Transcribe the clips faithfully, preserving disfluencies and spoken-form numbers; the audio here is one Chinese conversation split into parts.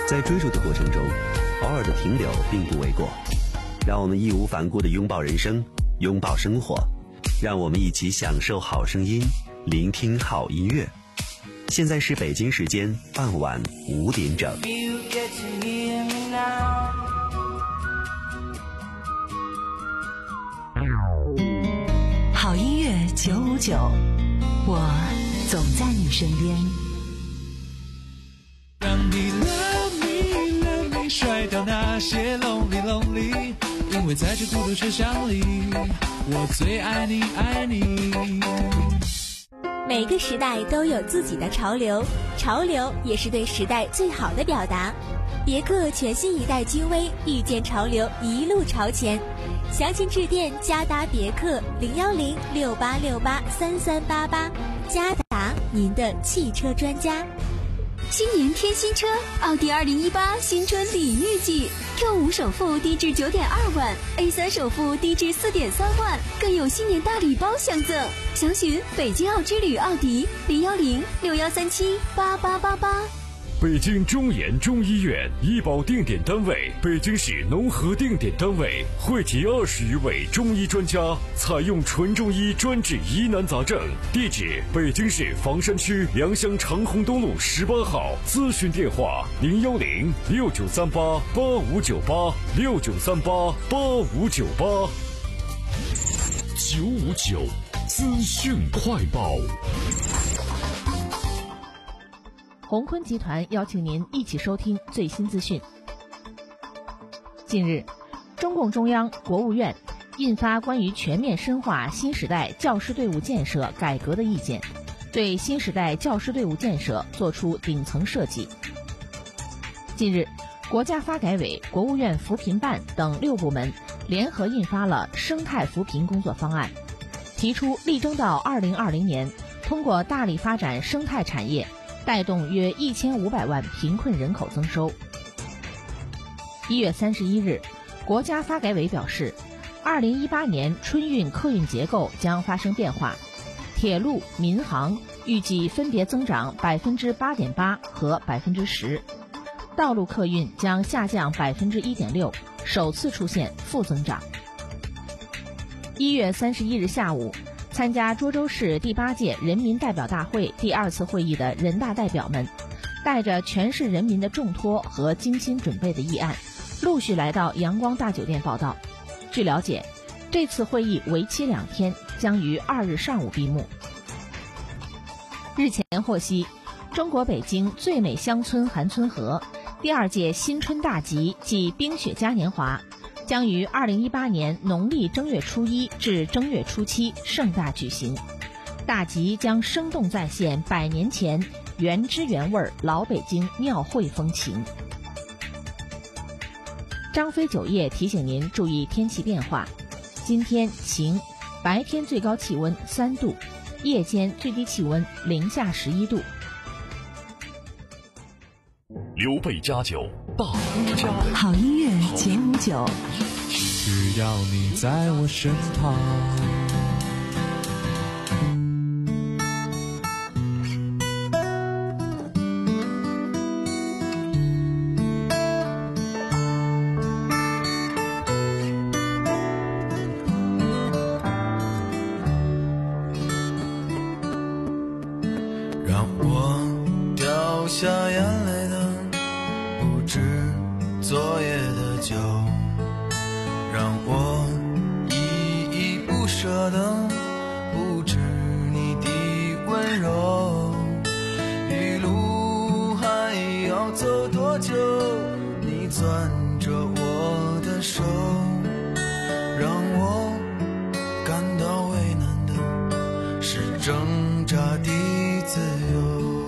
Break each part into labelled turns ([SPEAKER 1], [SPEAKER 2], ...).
[SPEAKER 1] 在追逐的过程中，偶尔的停留并不为过。让我们义无反顾地拥抱人生，拥抱生活，让我们一起享受好声音，聆听好音乐。现在是北京时间傍晚五点整。
[SPEAKER 2] 好音乐九五九，我总在你身边。
[SPEAKER 3] 让你 love me love me 甩掉那些 lonely lonely， 因为在这孤独车厢里，我最爱你爱你。
[SPEAKER 4] 每个时代都有自己的潮流，潮流也是对时代最好的表达。别克全新一代君威遇见潮流，一路朝前。详情致电嘉达别克零幺零六八六八三三八八，嘉达您的汽车专家。
[SPEAKER 5] 新年添新车，奥迪二零一八新春礼遇季 ，Q 五首付低至九点二万 ，A 三首付低至四点三万，更有新年大礼包相赠。详询北京奥之旅奥迪零幺零六幺三七八八八八。
[SPEAKER 6] 北京中研中医院医保定点单位，北京市农合定点单位，汇集二十余位中医专家，采用纯中医专治疑难杂症。地址：北京市房山区良乡长虹东路十八号。咨询电话：零幺零六九三八八五九八六九三八八五九八。九五九资讯快报。
[SPEAKER 7] 鸿坤集团邀请您一起收听最新资讯。近日，中共中央、国务院印发关于全面深化新时代教师队伍建设改革的意见，对新时代教师队伍建设作出顶层设计。近日，国家发改委、国务院扶贫办等六部门联合印发了生态扶贫工作方案，提出力争到二零二零年，通过大力发展生态产业，带动约一千五百万贫困人口增收。一月三十一日，国家发改委表示，二零一八年春运客运结构将发生变化，铁路、民航预计分别增长百分之八点八和百分之十，道路客运将下降百分之一点六，首次出现负增长。一月三十一日下午，参加涿州市第八届人民代表大会第二次会议的人大代表们，带着全市人民的重托和精心准备的议案，陆续来到阳光大酒店报道。据了解，这次会议为期两天，将于二日上午闭幕。日前获悉，中国北京最美乡村韩村河第二届新春大集暨冰雪嘉年华将于二零一八年农历正月初一至正月初七盛大举行。大集将生动再现百年前原汁原味老北京庙会风情。张飞酒业提醒您注意天气变化，今天晴，白天最高气温三度，夜间最低气温零下十一度。
[SPEAKER 6] 刘备家酒，大呼家
[SPEAKER 2] 好音乐九五九，
[SPEAKER 3] 只要你在我身旁。
[SPEAKER 8] 让我掉下眼泪的不止昨夜的酒，让我依依不舍的不止你的温柔。一路还要走多久，你攥着我的手，让我感到为难的是挣扎的自由。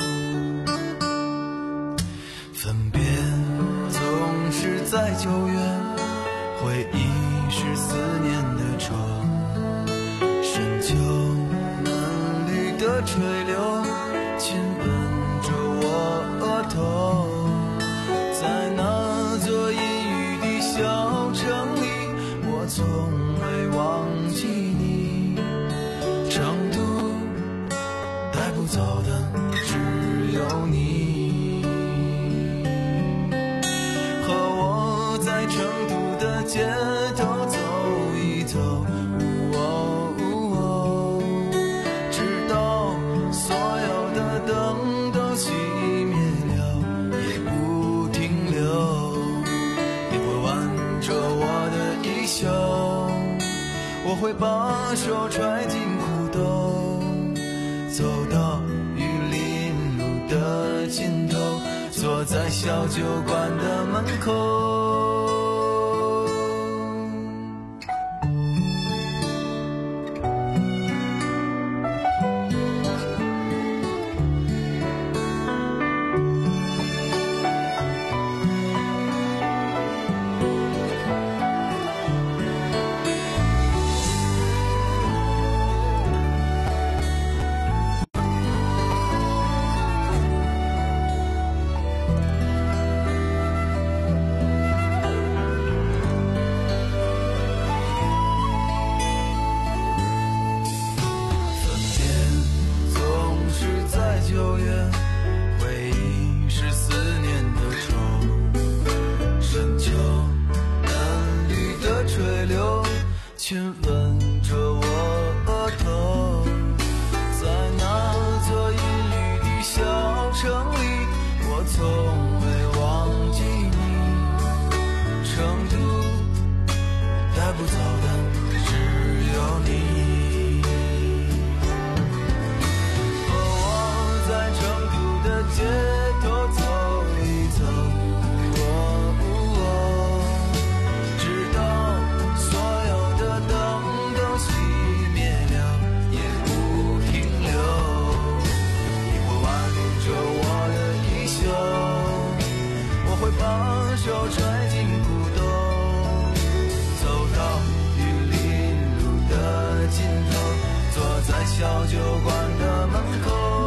[SPEAKER 8] 分别总是在九月，回忆是思念的愁，深秋嫩绿的垂柳亲吻着我额头，在那座阴雨的小城里，我从未忘记你，长途带不走的只有你。 把手揣进裤兜，走到玉林路的尽头，坐在小酒馆的门口。亲吻着我额头，在那座阴雨的小城里，我从未忘记你。成都带不走的只有你，和我在成都的街头走一走，哦哦，直到所有的灯都熄灭了也不停留。你会挽着我的衣袖，我会把手揣进裤兜，走到玉林路的尽头，坐在小酒馆的门口。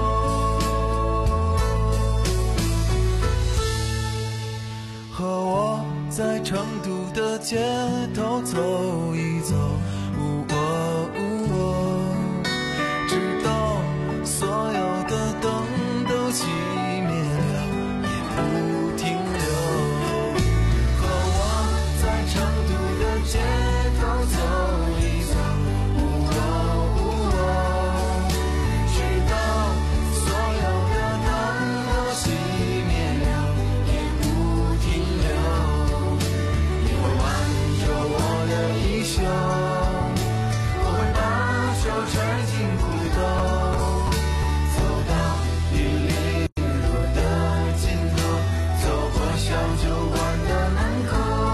[SPEAKER 8] 和我在成都的街头走一走，哦哦哦，直到所有的灯都熄灭了也不停留。和我在成都的街头走一走，哦哦，直到所有的灯都熄灭了也不停留。你会挽着我的衣袖，我会把手揣进裤兜，走到玉林路的尽头，走过小酒馆的门口。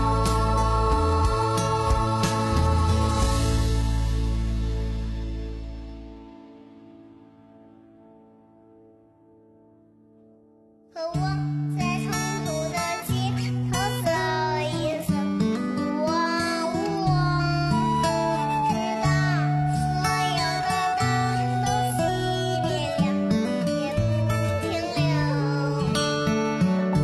[SPEAKER 9] 和我在成都的街头走一走，哇哇，直到所有的灯都熄灭了也不停留。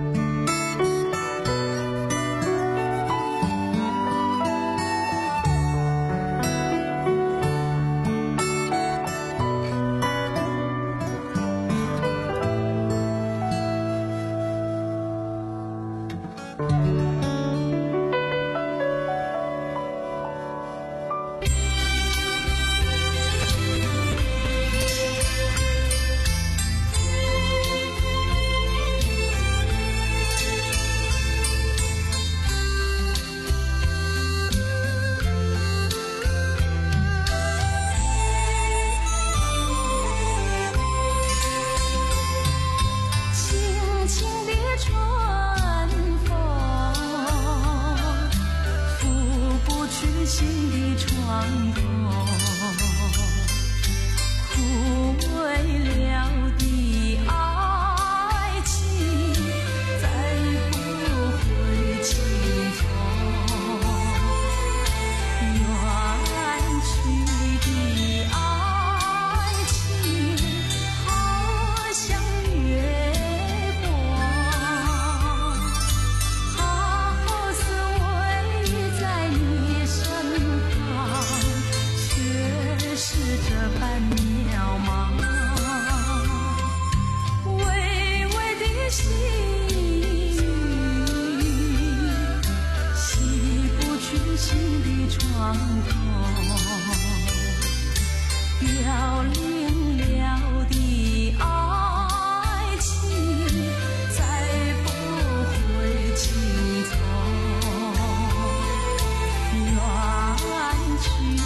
[SPEAKER 9] 轻轻的春风，拂不去心的创痛，枯萎了的爱情再不会轻松，远去的爱情好像月光，好似偎在你身旁，却是这般渺茫。微微的细雨，洗不去心的创痛，凋零了的爱情再不会轻松，远去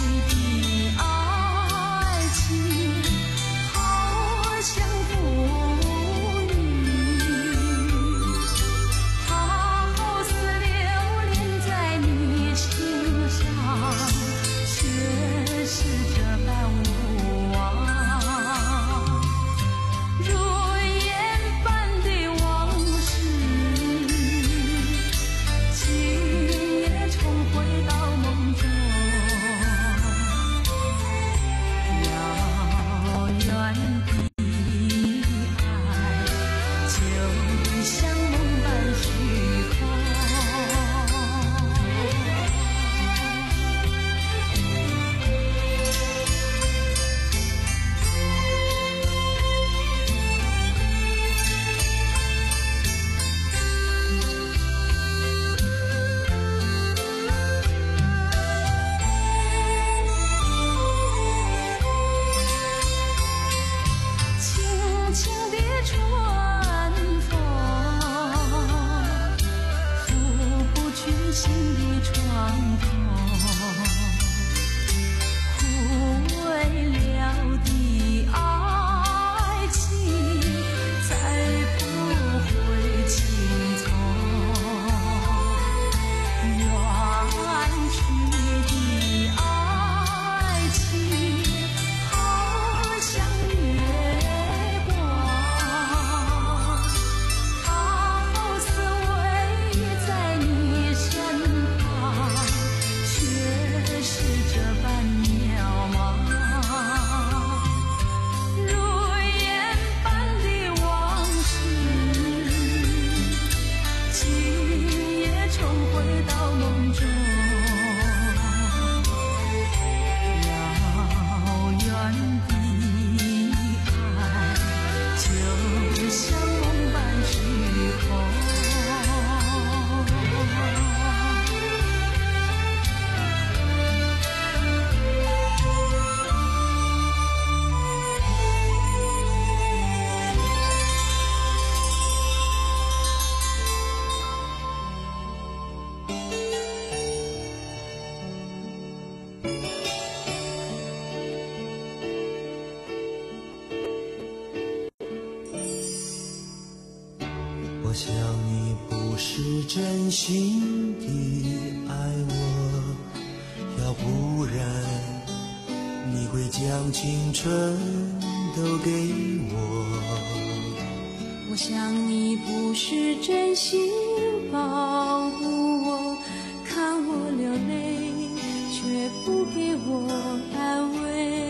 [SPEAKER 8] 我想你不是真心的爱我，要不然你会将青春都给我。
[SPEAKER 10] 我想你不是真心保护我，看我流泪却不给我安慰。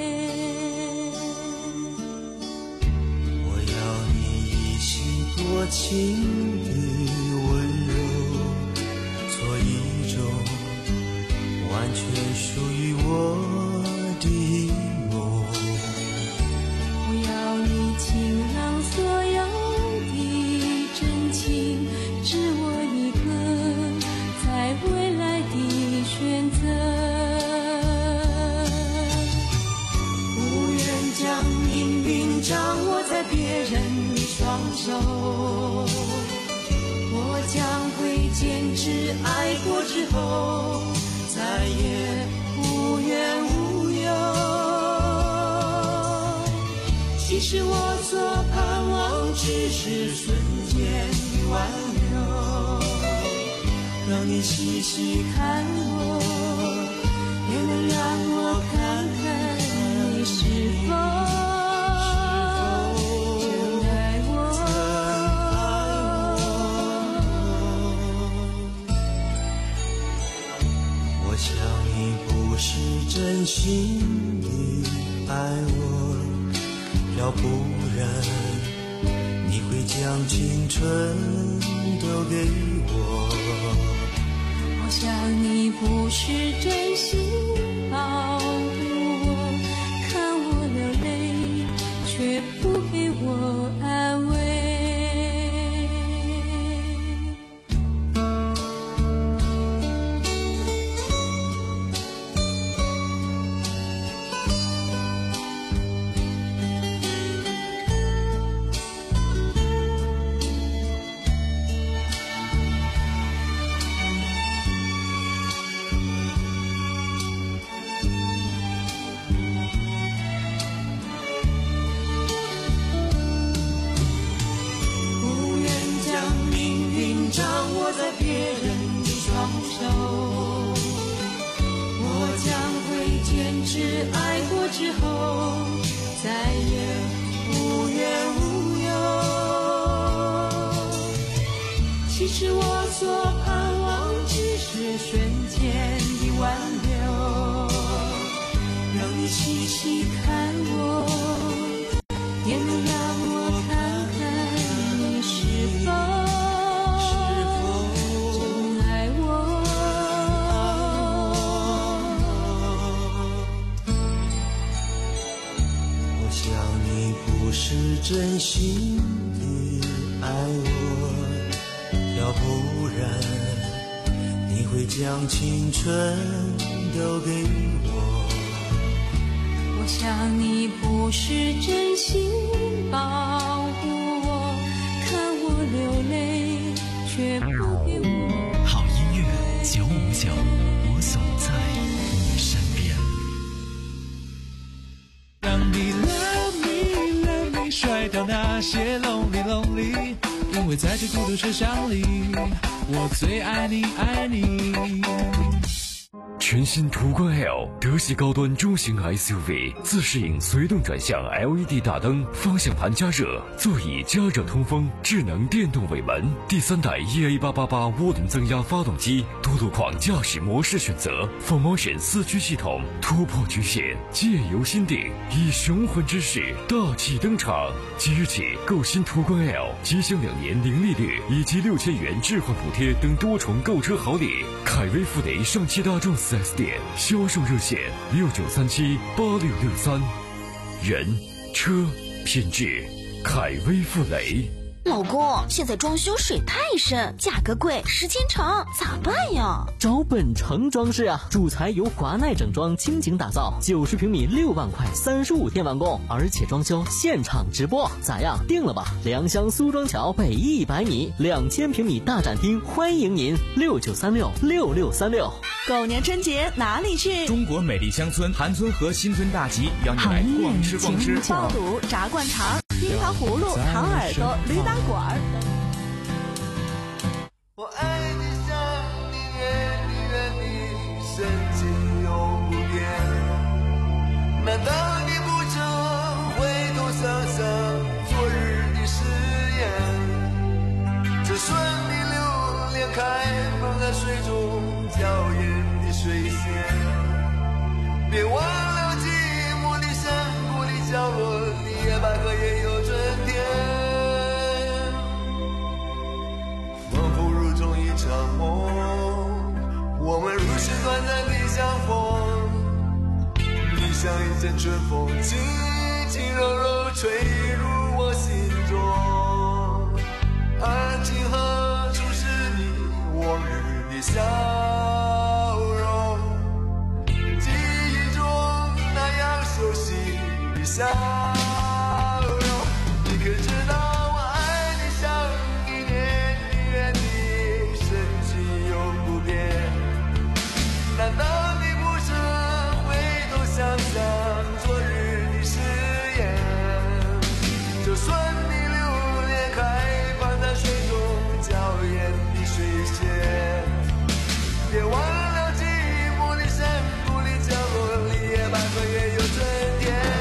[SPEAKER 8] 我要你一心多情的温柔，做一种完全属于我的梦。
[SPEAKER 10] 我要你倾囊所有的真情，只我一个在未来的选择。
[SPEAKER 8] 不愿将命运掌握在别人的双手，我将会坚持爱过之后，再也无怨无忧。其实我所盼望只是瞬间的挽留，让你细细看我，也能让我看看你是否真心的爱我，要不然你会将青春都给我。
[SPEAKER 10] 我想你不是真心保护我，看我流泪却不给我安慰。
[SPEAKER 8] 真心的爱我，要不然你会将青春都给我。
[SPEAKER 10] 我想你不是真心保护我，看我流泪却不给我。
[SPEAKER 11] 好音乐九五九，我总在你身边。
[SPEAKER 3] 让你 love me love me 甩掉那些 lonely lonely， 因为在这孤独车厢里，我最爱你爱你。
[SPEAKER 6] 全新途观 L 德系高端中型 S U V， 自适应随动转向 L E D 大灯，方向盘加热，座椅加热通风，智能电动尾门，第三代 E A 八八八涡轮增压发动机，多路况驾驶模式选择 ，Full Motion 四驱系统，突破局限，借由心定，以雄浑之势大气登场。即日起购新途观 L， 即享两年零利率以及六千元置换补贴等多重购车好礼。凯威富雷上汽大众四 S 店销售热线六九三七八六六三，人车品质，凯威富雷。
[SPEAKER 12] 老公，现在装修水太深，价格贵，时间长，咋办呀？
[SPEAKER 13] 找本城装饰啊，主材由华奈整装倾情打造，九十平米六万块，三十五天完工，而且装修现场直播，咋样？定了吧？良乡苏庄桥北一百米，两千平米大展厅，欢迎您，六九三六六六三六。
[SPEAKER 2] 狗年春节哪里去？
[SPEAKER 14] 中国美丽乡村韩村和新村大集，让你来逛吃逛吃。
[SPEAKER 2] 爆肚、炸灌肠、樱桃葫芦、糖耳朵、驴打滚儿。
[SPEAKER 8] 我爱你想你愿你愿你深情永不变，难道你不曾回头想想昨日的誓言？这顺你流连开放在水中娇艳的水仙，别忘了寂寞的山谷里角落里野百合也有春天。仿佛如同一场梦，我们如此短暂的相逢，你像一阵春风，轻轻柔柔吹入我心中。而今何处是你往日的笑容，记忆中那样熟悉的笑容。你可知道我爱你想你念你怨你深情永不变，难道你不曾回头想想昨日的誓言？就算你流连开放在水中娇艳的水仙，别忘了寂寞的山谷里角落里野百合也有春天。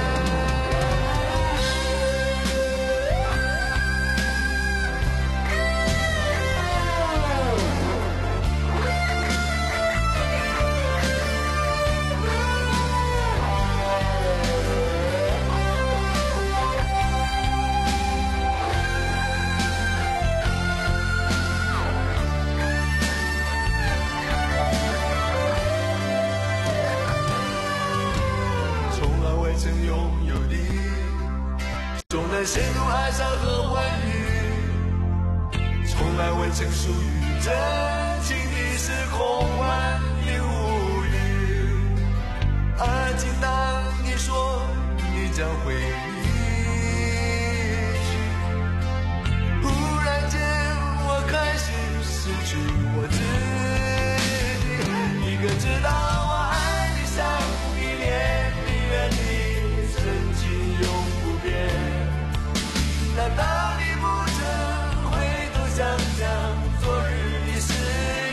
[SPEAKER 8] 陷入爱上和欢愉，从来未曾属于真情的是空幻的无语。而今当你说你将会离去，忽然间我开始失去我自己。你可知道我爱你想你念你怨你深情永不变，难道你不曾回头想想昨日的誓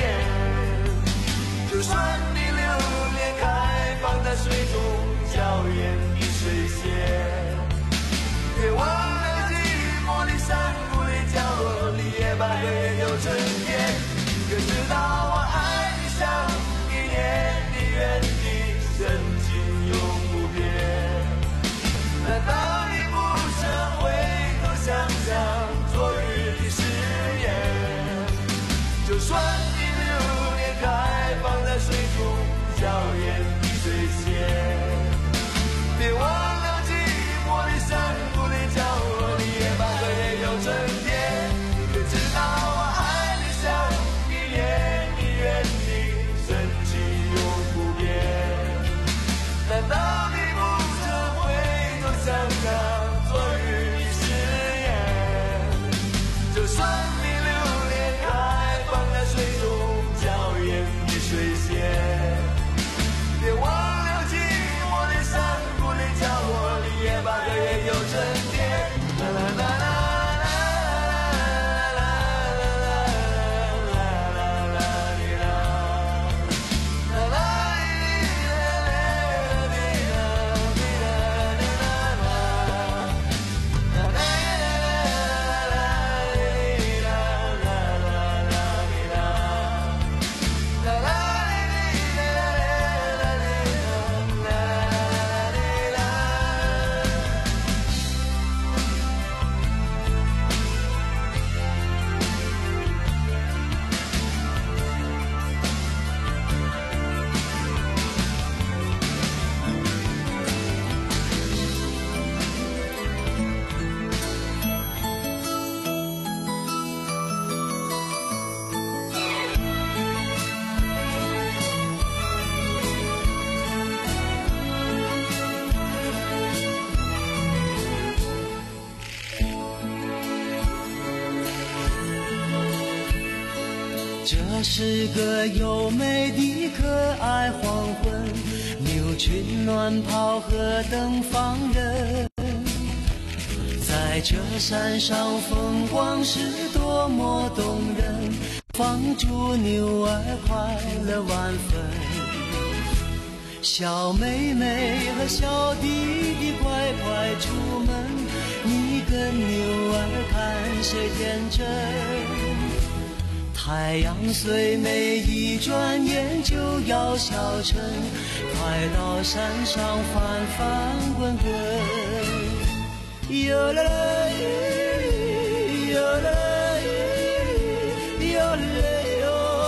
[SPEAKER 8] 言？就算你流连开放在水中娇艳的水仙，别忘了寂寞的山谷里角落里野百合也有春天。可知道我爱你想你念你怨你深情永不变，难道你不曾回想想昨日的誓言？就算你流连开放在水中娇艳的水仙，别忘了寂寞的山谷里角落里野百合也有春天。你可知道我爱你想你念你怨你深情永不变，难道你不曾回头想想昨日的誓言？就算你流连开放在水中娇艳的水仙，别忘了寂寞的山谷里角落里野百合也有春天。啦啦啦啦。
[SPEAKER 15] 这是个优美的可爱黄昏，牛群暖炮和灯放人，在在这山上风光是多么动人，放逐牛儿快乐万分。小妹妹和小弟弟快快出门，你跟牛儿看谁天真。太阳虽美一转眼就要消沉，快到山上翻翻滚滚。哟啦啦哟啦啦哟啦啦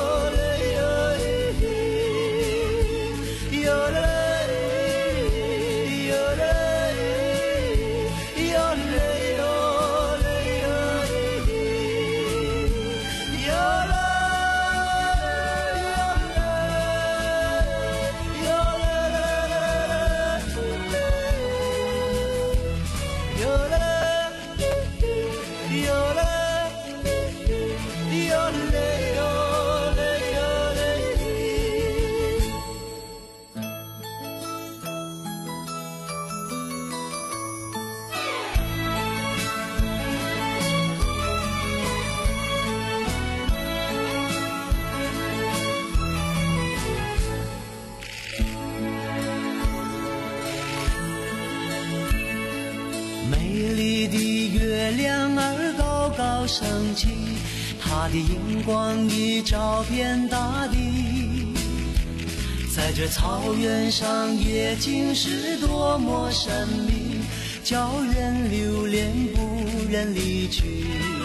[SPEAKER 15] 哟啦啦升起，它的荧光已照遍大地。在这草原上，夜景是多么神秘，叫人留恋不忍离去。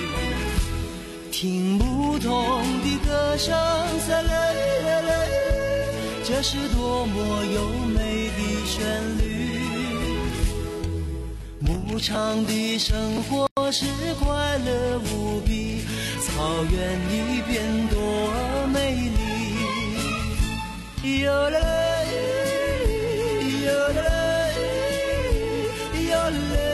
[SPEAKER 15] 听不同的歌声，啦啦啦啦，这是多么优美的旋律。牧场的生活是快乐无比，草原一边多美丽。哟啦啦哟啦啦哟啦啦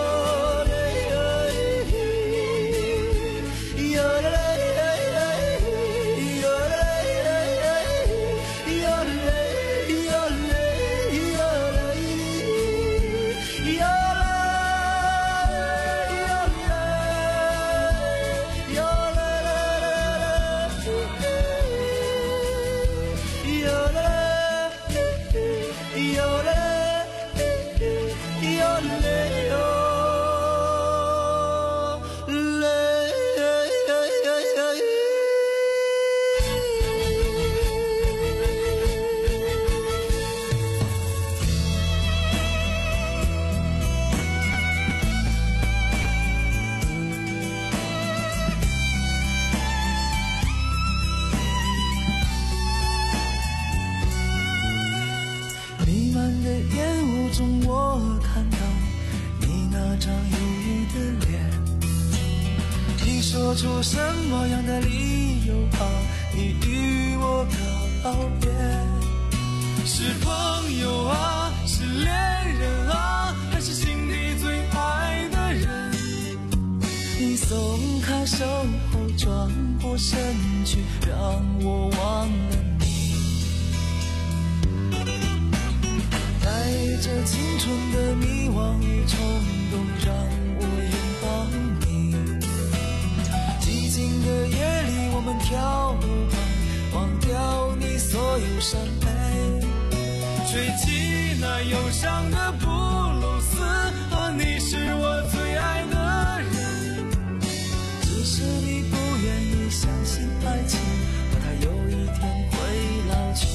[SPEAKER 15] 说出什么样的理由啊？你与我告别，是朋友啊，是恋人啊，还是心底最爱的人？你松开手后转过身去，让我忘了你。带着青春的迷惘与冲动，让我拥抱你。寂静的夜里，我们跳舞吧，忘掉你所有伤悲，吹起那忧伤的布鲁斯，啊，你是我最爱的人。只是你不愿意相信爱情，它有一天会老去。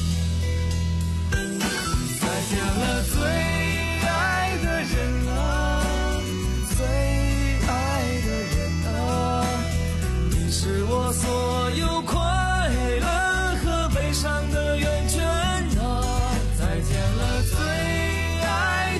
[SPEAKER 15] 再见了，最爱的人啊，最爱的人啊，你是我所有快乐和悲伤的源泉啊！再见了，最爱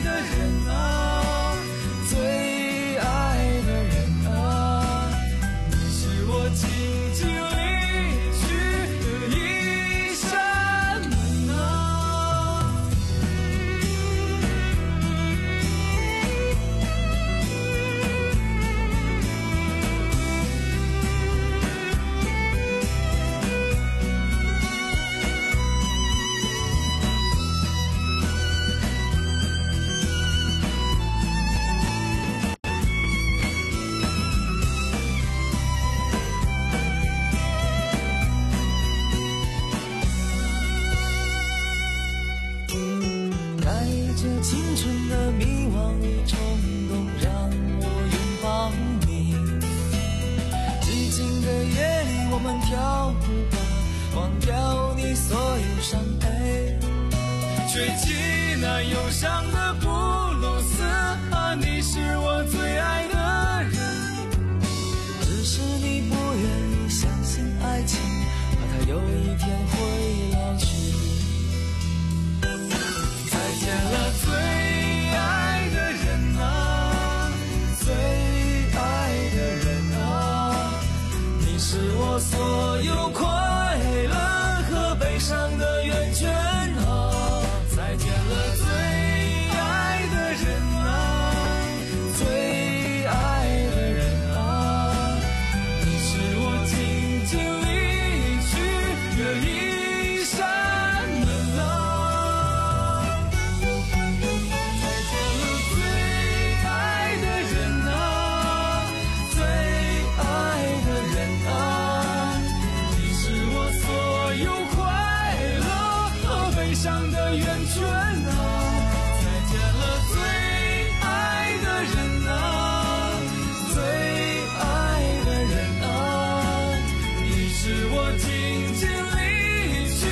[SPEAKER 15] 春的迷惘与冲动让我拥抱你。寂静的夜里，我们跳舞吧，忘掉你所有伤悲，
[SPEAKER 3] 吹起那忧伤的布鲁斯啊，你是我最爱的人。
[SPEAKER 15] 只是你不愿意相信爱情，怕它有一天会老去。
[SPEAKER 3] 再见了最爱的人啊，最爱的人啊，你是我所有快乐和悲伤的源泉啊。再见了最爱的人啊，最爱的人啊，你是我静静离去的一扇门啊。再见了最爱的人啊，最爱的人啊，你是我所有快乐和悲伤的源泉啊。再见了最爱的人啊，最爱的人啊，你是我静静离去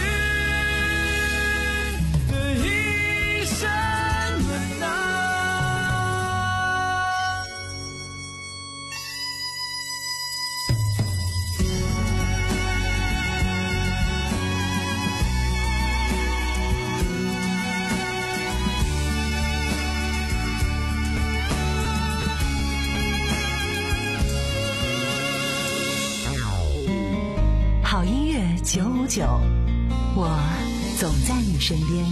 [SPEAKER 3] 的一扇门啊。
[SPEAKER 2] 好音乐九五九，我总在你身边。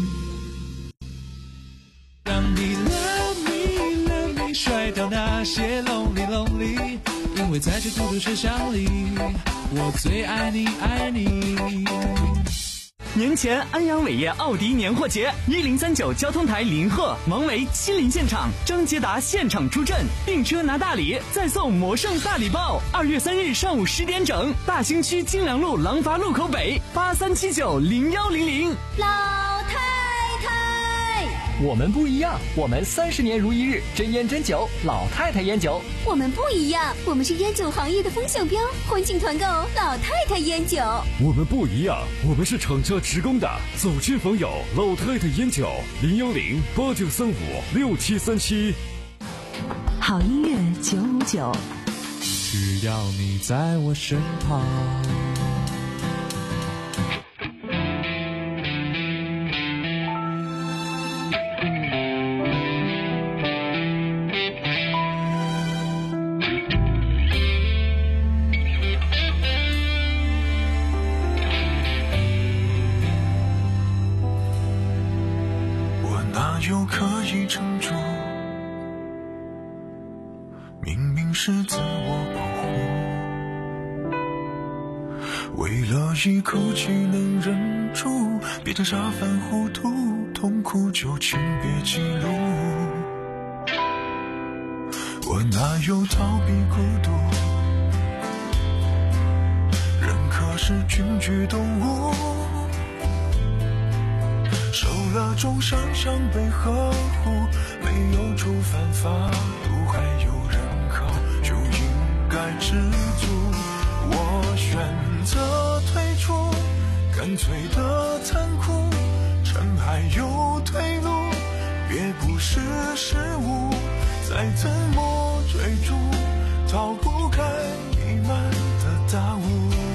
[SPEAKER 3] 让你 love me love me 甩掉那些 lonely lonely， 因为在这孤独车厢里，我最爱你爱你。
[SPEAKER 16] 年前安阳伟业奥迪年货节，一零三九交通台林鹤、王维亲临现场，张捷达现场出阵，订车拿大礼，再送魔圣大礼包。二月三日上午十点整，大兴区金良路廊坊路口北八三七九零幺零零。
[SPEAKER 5] 老太太，
[SPEAKER 17] 我们不一样，我们三十年如一日，真烟真酒，老太太烟酒。
[SPEAKER 5] 我们不一样，我们是烟酒行业的风向标，欢庆团购老太太烟酒。
[SPEAKER 6] 我们不一样，我们是厂家职工的走亲访友老太太烟酒，零幺零八九三五六七三七。
[SPEAKER 2] 好音乐九五九，
[SPEAKER 3] 只要你在我身旁。
[SPEAKER 8] 又可以撑住，明明是自我保护，为了一口气能忍住，别再傻犯糊涂，痛苦就请别记录。我哪有逃避孤独，人可是群居动物，受了重伤想被呵护，没有触犯法度，还有人靠，就应该知足。我选择退出，干脆的残酷，趁还有退路，别不识时务，再怎么追逐，逃不开弥漫的大雾。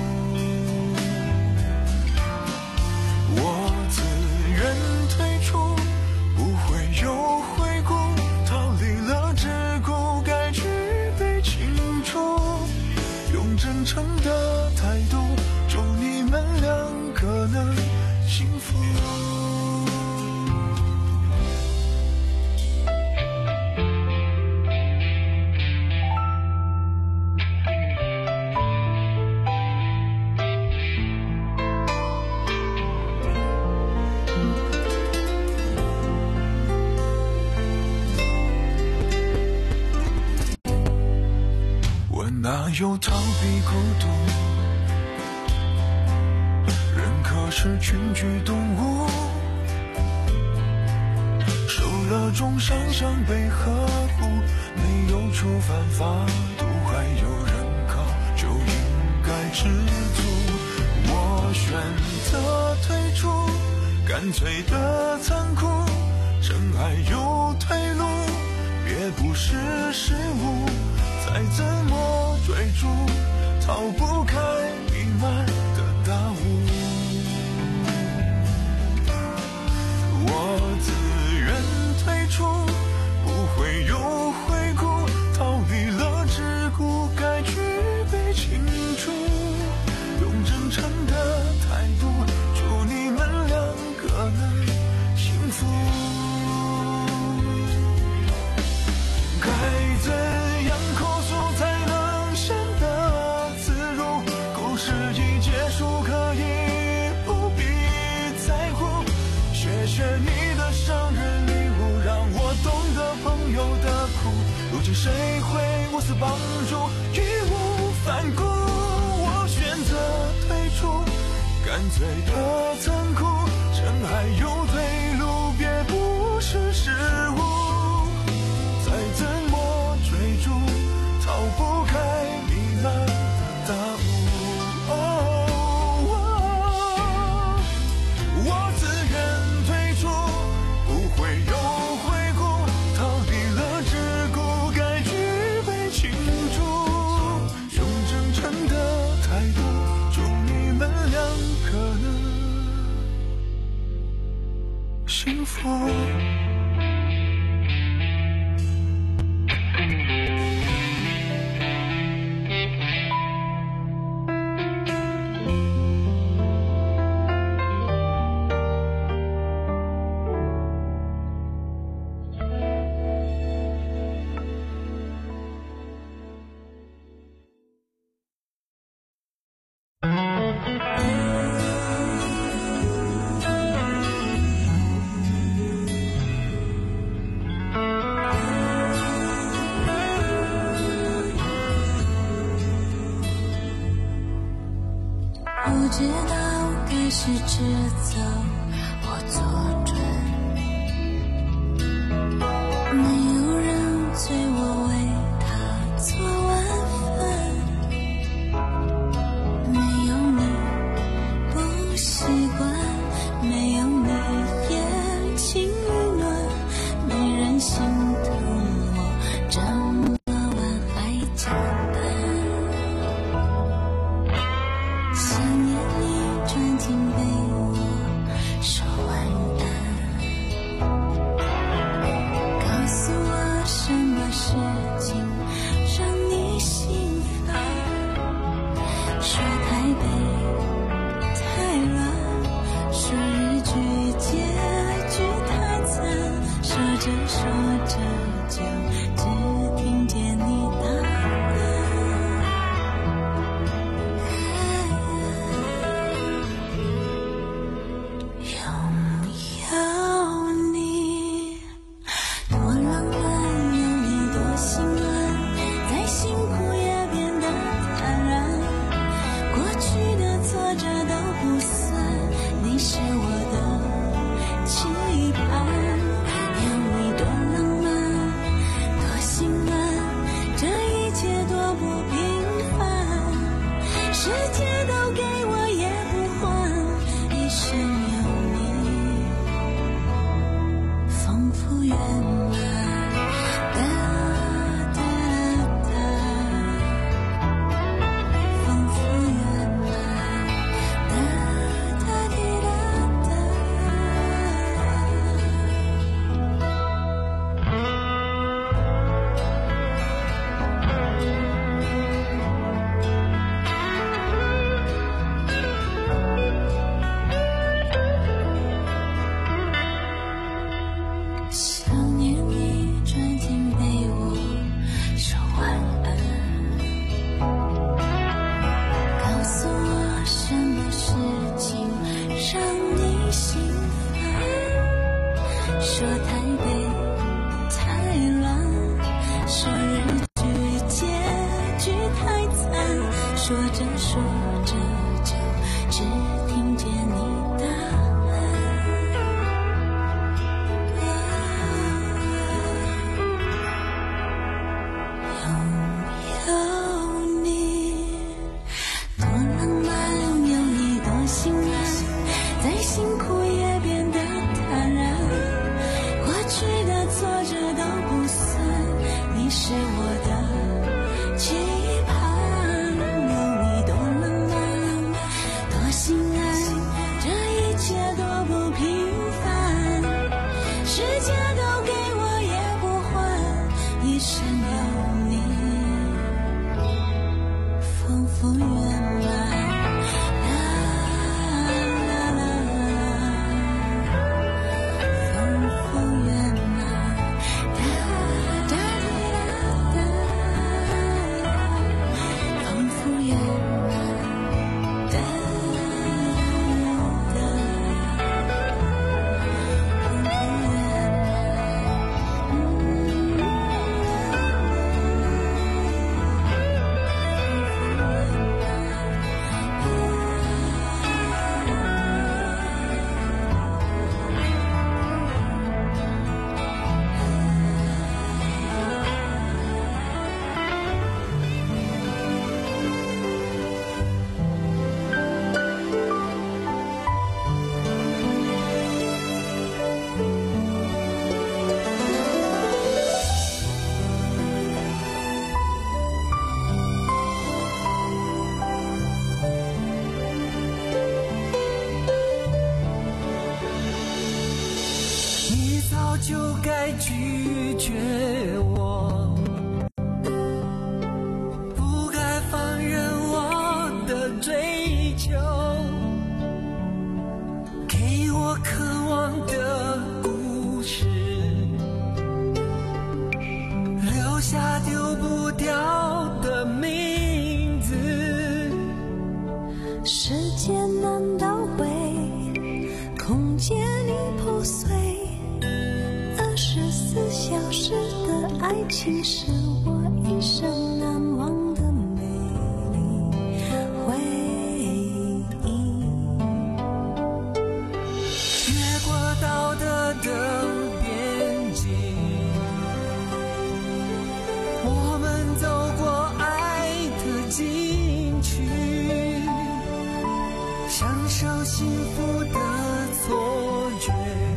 [SPEAKER 8] 我自愿退出，不会有回顾，逃离了桎梏，该具备清楚，用真诚的态度，祝你们两个能幸福。哪有逃避孤独，人可是群居动物，受了中伤伤悲呵护，没有触犯法度，还有人靠就应该知足。我选择退出，干脆的残酷，真爱有退路，别不识时务，再怎么追逐，逃不开弥漫的大雾。我自愿退出，不会有回顾，逃离了桎梏，该具备清楚，用真诚的态度，祝你们两个能幸福。该怎样口述才能显得自如？故事已结束，可以不必在乎。谢谢你的生日礼物，让我懂得朋友的苦。如今谁会无私帮助，义无反顾？我选择退出，干脆的残酷，真爱有退路，别不识时务。再怎么追逐，逃不开弥漫的大雾。我自愿退出，不会有回顾，逃离了桎梏，该具备清楚，用真诚的态度，祝你们两个能幸福。
[SPEAKER 10] 不知道该是指责或作准，没有人催我为他做完饭，没有你不习惯，没有你也情意暖，没人心疼我这么晚还加班。钻进被窝说晚安，告诉我什么事情让你心烦，说台北太乱，说日剧结局太惨，说着说着就只听见你答说着说着就只听见你答案。 你是我的期盼，有你多浪漫，多心安，这一切多不平凡，世界都给我也不换，一生有你丰富圆满。
[SPEAKER 3] 就该拒绝我，不该放任我的追求，给我渴望的故事，留下丢不掉的名字。
[SPEAKER 10] 时间难倒回，空间已破碎，二十四小时的爱情是我一生难忘的美丽回忆。
[SPEAKER 3] 越过道德的边境，我们走过爱的禁区，享受幸福的错觉，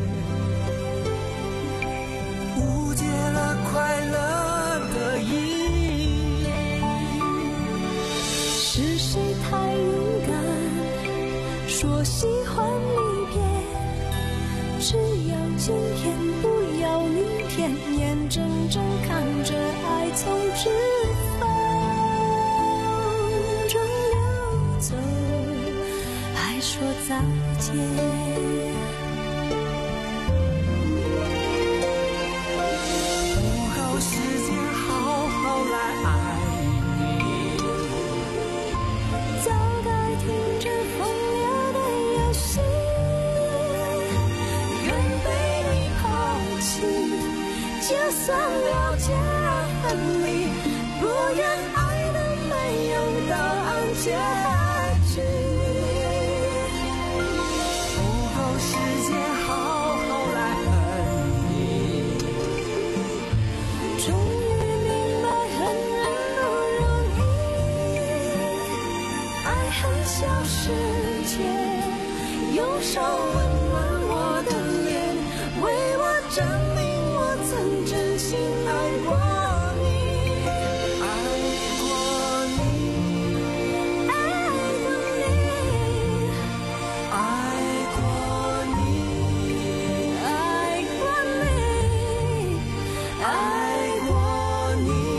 [SPEAKER 3] 误解了快乐的意义。
[SPEAKER 10] 是谁太勇敢，说喜欢离别，只要今天不要明天，眼睁睁看着爱从指缝中流走，还说再见。就算了解恨你，不愿爱的没有答案结局。
[SPEAKER 3] 不够时间好好来恨你，
[SPEAKER 10] 终于明白恨人不容易，爱恨小世界，用手温暖我的脸，为我证明曾真心爱过你，
[SPEAKER 3] 爱过你，
[SPEAKER 10] 爱过你，
[SPEAKER 3] 爱过你，
[SPEAKER 10] 爱过你，
[SPEAKER 3] 爱过你，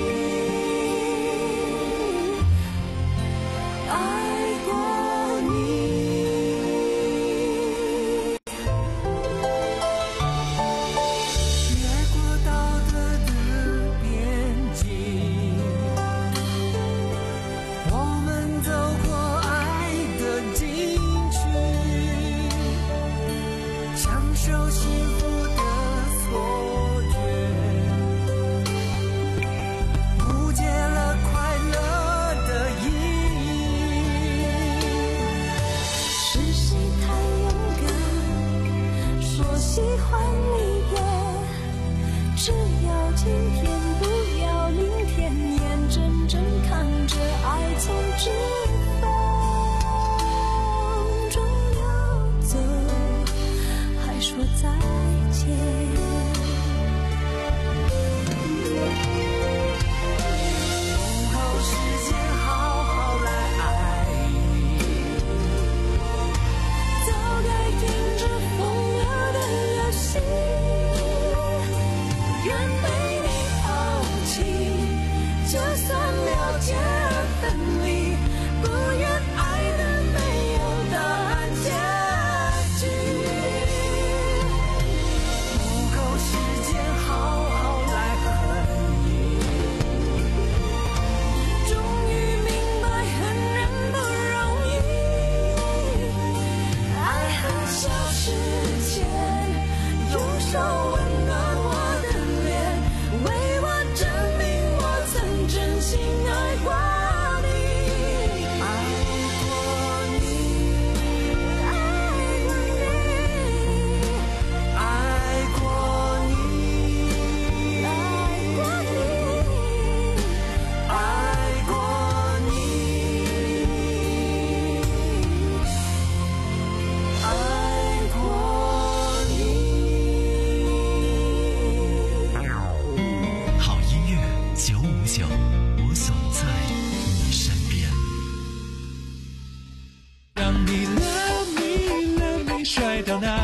[SPEAKER 3] 爱过你。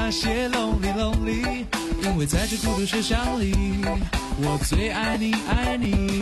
[SPEAKER 3] 那些 lonely lonely， 因为在这孤独学校里，我最爱你爱你。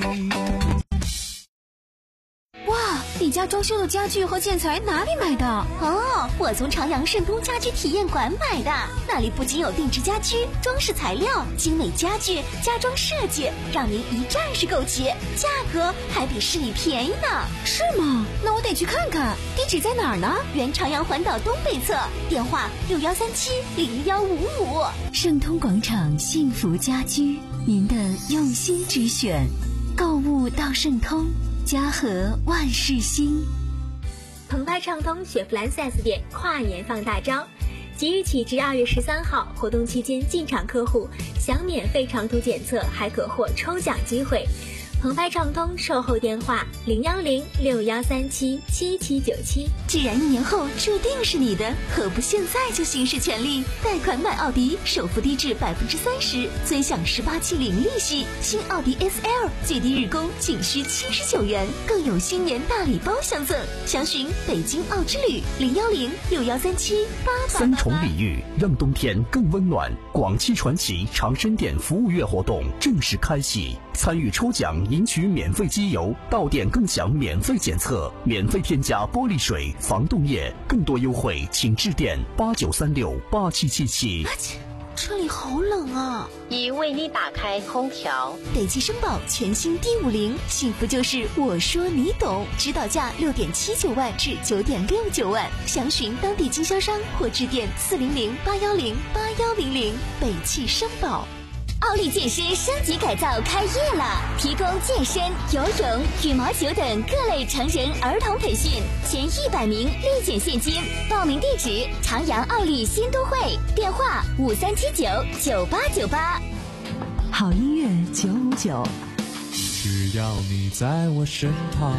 [SPEAKER 5] 哇，你家装修的家具和建材哪里买的？
[SPEAKER 12] 哦，我从长阳盛通家居体验馆买的，那里不仅有定制家居、装饰材料、精美家具、家装设计，让您一站式购齐，价格还比市里便宜呢。
[SPEAKER 5] 是吗？那我得去看看。地址在哪儿呢？
[SPEAKER 12] 原长阳环岛东北侧，电话六幺三七零幺五五。
[SPEAKER 5] 盛通广场幸福家居，您的用心之选，购物到盛通。家和万事兴。
[SPEAKER 4] 澎湃畅通雪佛兰 四 S 店跨年放大招，即日起至二月十三号，活动期间进场客户享免费长途检测，还可获抽奖机会。澎湃畅通售后电话零幺零六幺三七七七九七。
[SPEAKER 5] 既然一年后注定是你的，何不现在就行使权利？贷款买奥迪，首付低至百分之三十，尊享十八期零利息。新奥迪 S L 最低日供仅需七十九元，更有新年大礼包相赠。详询北京奥之旅零幺零六幺三七八八八八。
[SPEAKER 18] 三重礼遇，让冬天更温暖。广汽传祺长生店服务月活动正式开启，参与抽奖赢取免费机油，到店更享免费检测，免费添加玻璃水、防冻液，更多优惠请致电八九三六八七七七。
[SPEAKER 12] 车里好冷啊！
[SPEAKER 19] 已为你打开空调。
[SPEAKER 12] 北汽绅宝全新 D 五零，幸福就是我说你懂，指导价六点七九万至九点六九万，详询当地经销商或致电四零零八幺零八幺零零。北汽绅宝。奥利健身升级改造开业了，提供健身、游泳、羽毛球等各类成人儿童培训，前一百名立减现金。报名地址：长阳奥利新都会，电话五三七九九八九八。
[SPEAKER 2] 好音乐九五九，
[SPEAKER 3] 只要你在我身旁。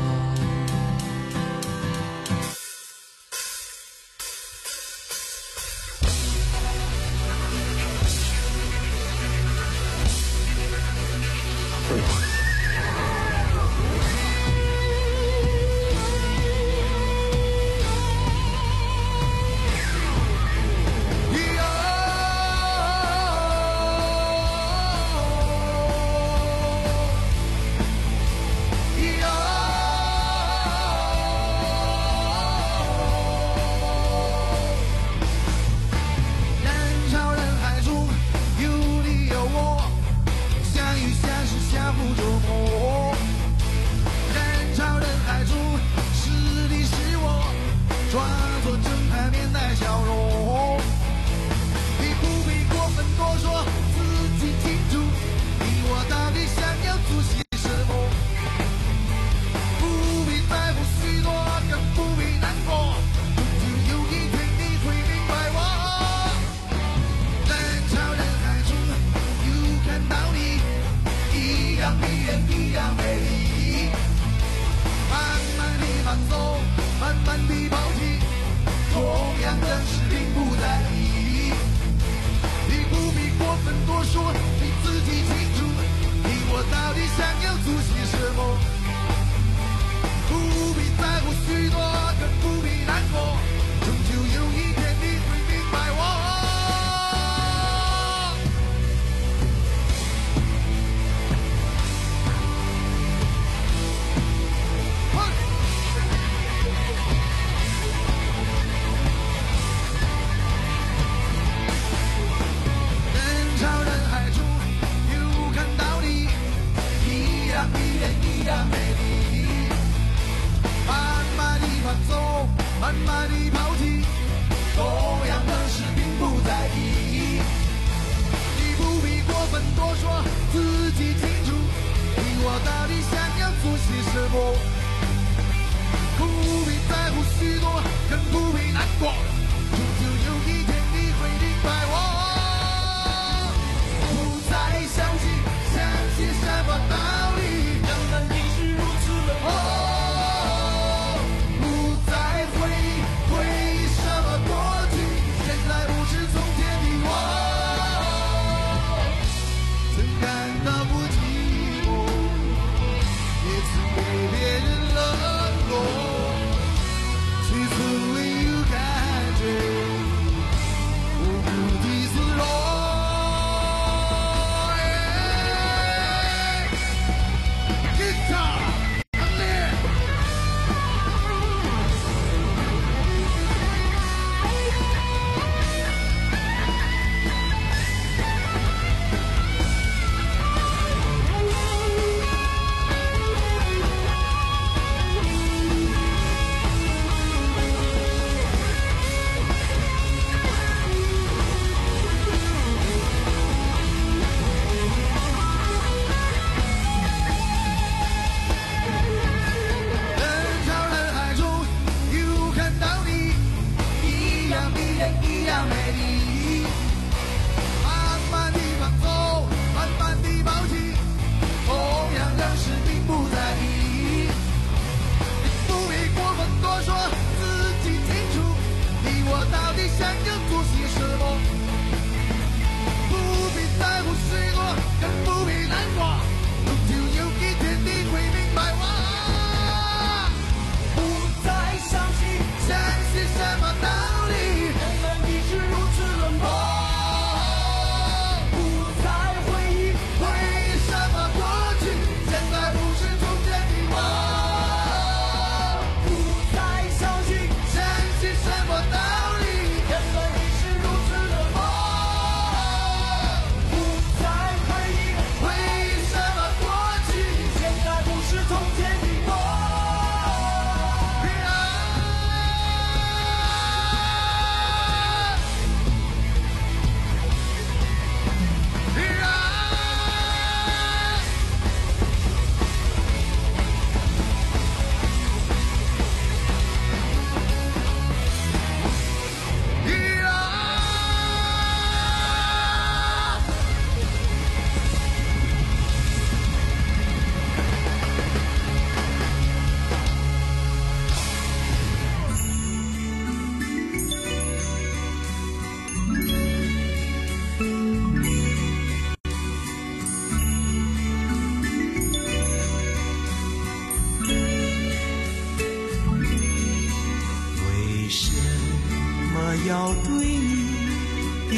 [SPEAKER 3] 别人冷落，去自为有感觉。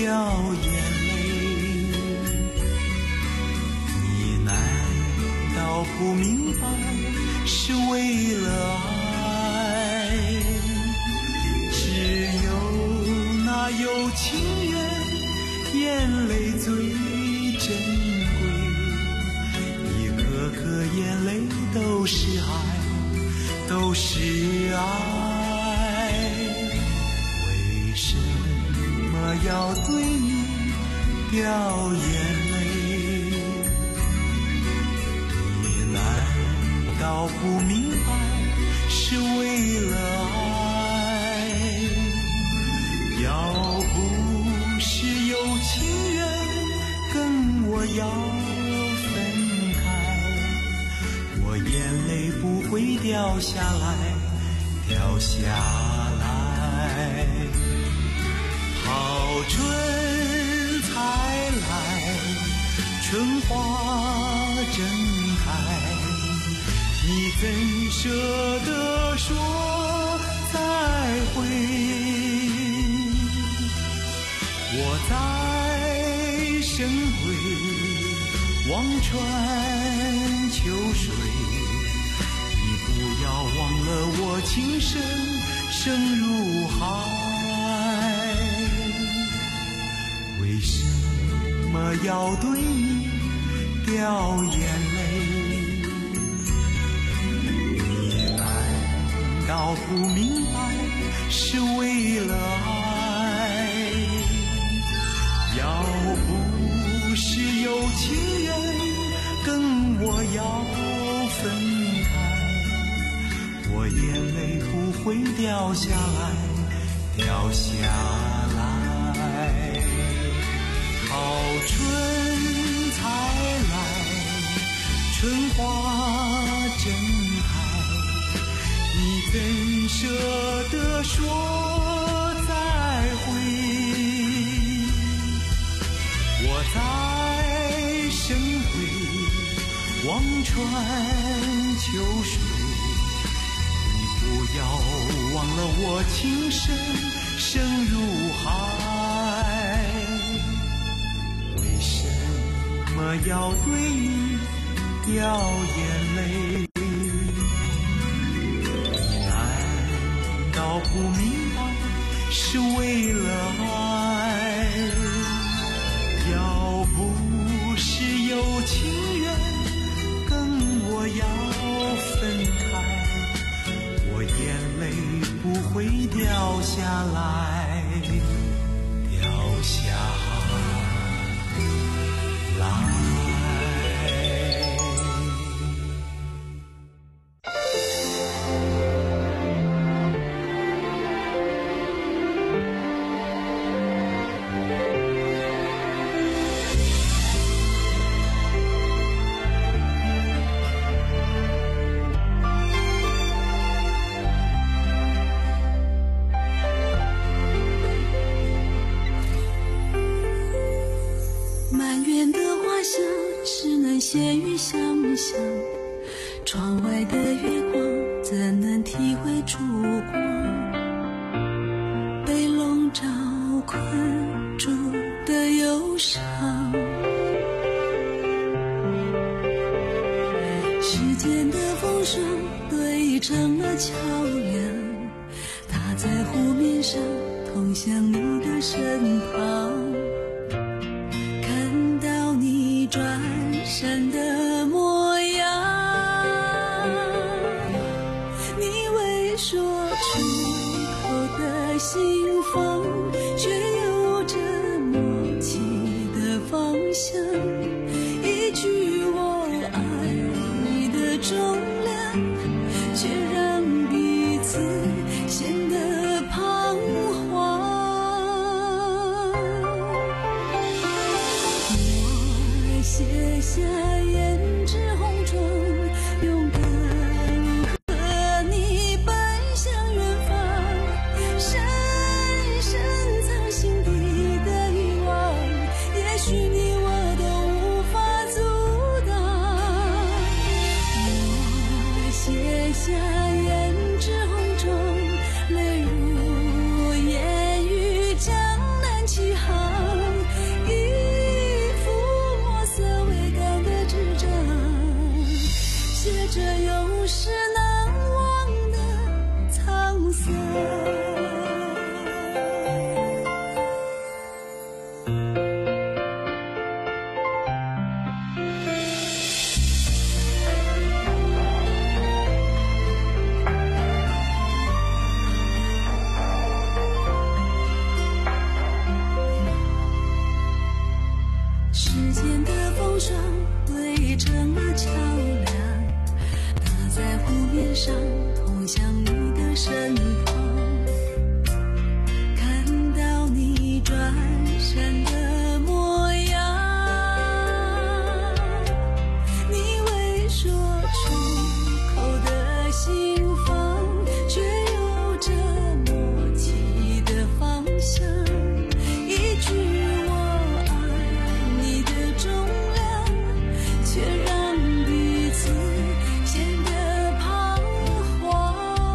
[SPEAKER 15] 掉眼泪。你难道不明白是为了爱？只有那有情人眼泪最珍贵，一颗颗眼泪都是爱，都是爱。为什么要对你掉眼泪？你难道不明白是为了爱？要不是有情人跟我要分开，我眼泪不会掉下来，掉下来。好春才来，春花正开，你怎舍得说再会？我在深闺望穿秋水，你不要忘了我情深深如海。为什么要对你掉眼泪？你难道不明白是为了爱？要不是有情人跟我要分开，我眼泪不会掉下来，掉下来。好春才来，春花正开，你怎舍得说再会？我在深闺望穿秋水，你不要忘了我情深深如海。为什么要对你掉眼泪？你难道不明白是为了爱？要不是有情人跟我要分开，我眼泪不会掉下来，掉下来。
[SPEAKER 10] 闲语想想，窗外的月光怎能体会烛光？被笼罩困住的忧伤，时间的风霜堆成了桥梁，它在湖面上通向你的身旁。看到你转身的模样，你未说出口的心房，却有着默契的方向。一句我爱你的重量，却让彼此显得彷徨。 世难忘的沧桑。时间的风霜堆成了桥梁，它在湖面上通向你的身旁，看到你转身的模样，你未说出口的心房，却有着默契的方向，一句却让彼此显得彷徨。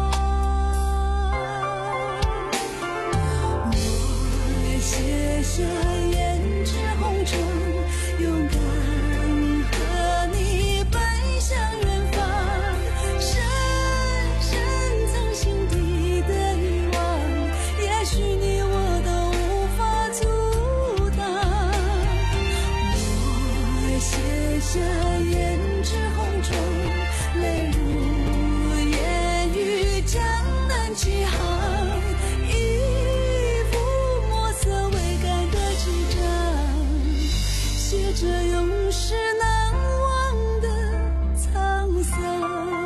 [SPEAKER 10] 我写下胭脂红唇，勇敢和你奔向远方，深深藏心底的欲望，也许你我都无法阻挡。我写下胭脂红唇，泪如烟雨，江南几行，一幅墨色未改的纸张，写着永世难忘的沧桑。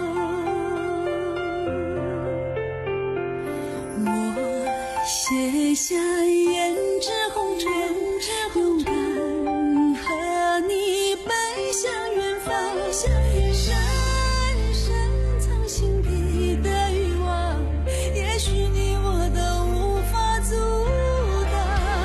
[SPEAKER 10] 我写下胭脂红唇，勇敢和你奔向远方，深深藏心底的欲望，也许你我都无法阻挡。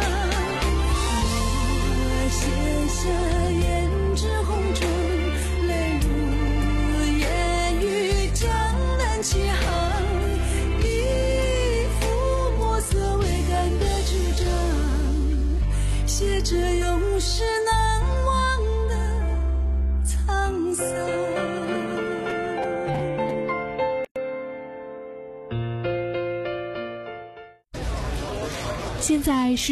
[SPEAKER 10] 我写下胭脂红唇，泪如烟雨，江南几行，一幅墨色未改的纸张，写着永世难忘的沧桑。
[SPEAKER 20] 现在是